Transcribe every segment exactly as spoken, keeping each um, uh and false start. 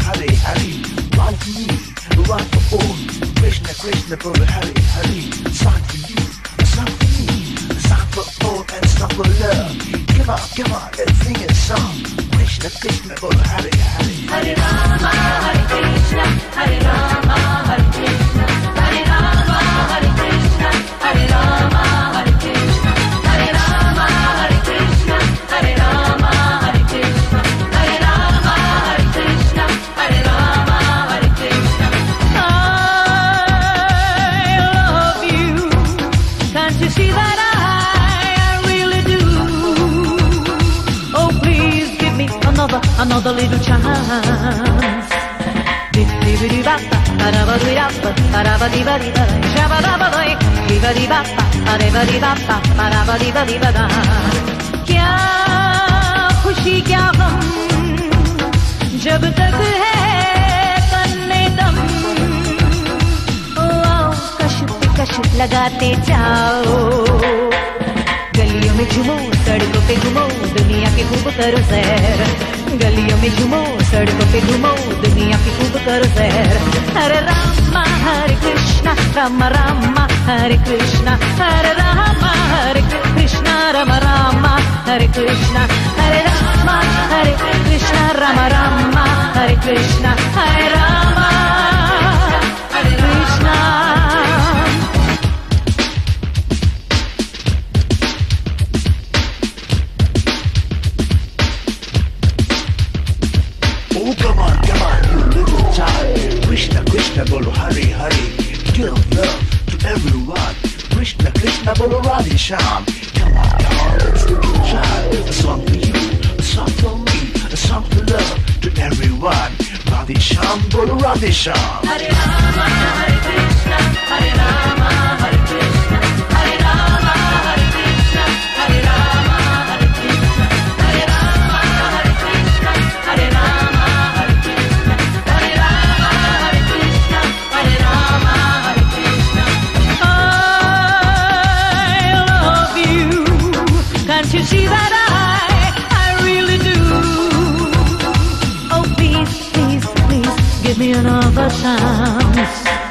Hare Hare. One for me, one for all. Krishna Krishna bolo Hare Hare. Song for you, a song for me, a song for all and a song for love. Come on, come on, let's sing a song. Krishna Krishna bolo Hare Hare. Hare Rama, Hare Krishna, Hare Rama, Hare Krishna, Hare Rama, Hare Krishna, Hare Rama, Hare Krishna, Hare Rama, Hare Krishna, Hare Rama, Hare Krishna, Hare Rama, Hare Krishna, Hare Rama, Hare Krishna. I love you. Can't you see that I really do? Oh, please give me another, another little chance. क्या खुशी क्या गम जब तक है तन्ने दम आओ कश पे कश लगाते जाओ गलियों में झूमो सड़कों पे घूमो दुनिया की खूब करो सैर गलियों में झूमो सड़कों पे घूमो दुनिया की खूब करो सैर हरे रामा हरे कृष्णा राम रामा हरे कृष्णा हरे रामा हरे कृष्णा राम रामा हरे कृष्णा हरे रामा हरे कृष्णा राम रामा हरे कृष्णा हरे रामा हरे Krishna. Oh, come on, come on, you little child. Krishna, Krishna, bolo Hare Hare. Give love to everyone. Krishna, Krishna, bolo Radhe Shyam. Come on, come on, let's little child. A song for you, a song for me, a song for love to everyone. Radhe Shyam, bolo Radhe Shyam. Hare Rama, Hare Krishna, Hare Rama, Hare Krishna, Hare Rama, Hare Krishna, Hare Rama, Hare Krishna, Hare Rama, Hare Krishna, Hare Rama, Hare Krishna, Hare Rama, Hare Krishna, Hare Rama, Hare Krishna. I love you. Can't you see that I, I really do? Oh, please, please, please, give me another chance.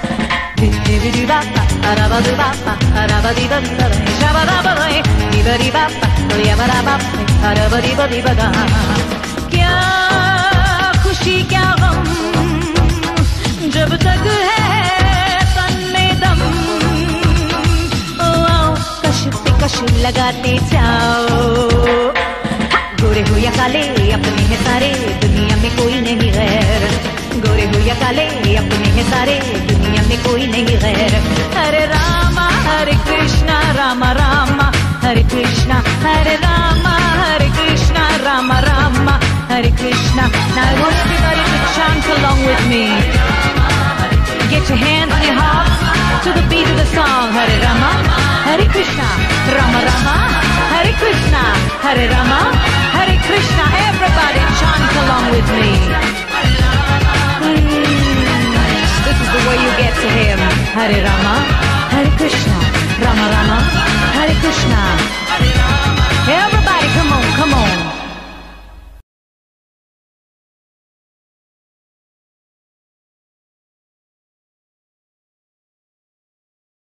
क्या खुशी क्या गम जब तक है तन्ने दम आओ कश पे कश लगाते जाओ गोरे हो या काले अपने हैं सारे दुनिया में कोई नहीं गैर गोरे हो या काले अपने हैं सारे दुनिया में कोई नहीं गैर हरे रामा हरे कृष्णा राम रामा हरे कृष्णा हरे रामा हरे कृष्णा राम रामा हरे Krishna. Now I want everybody to chant along with me. Get your hands and your hearts to the beat of the song. Hare Rama Hare Krishna Rama Rama Hare Krishna Hare Rama Hare Krishna. Everybody chant along with me. This is the way you get to him. Hare Rama, Hare Krishna, Rama Rama, Hare Krishna.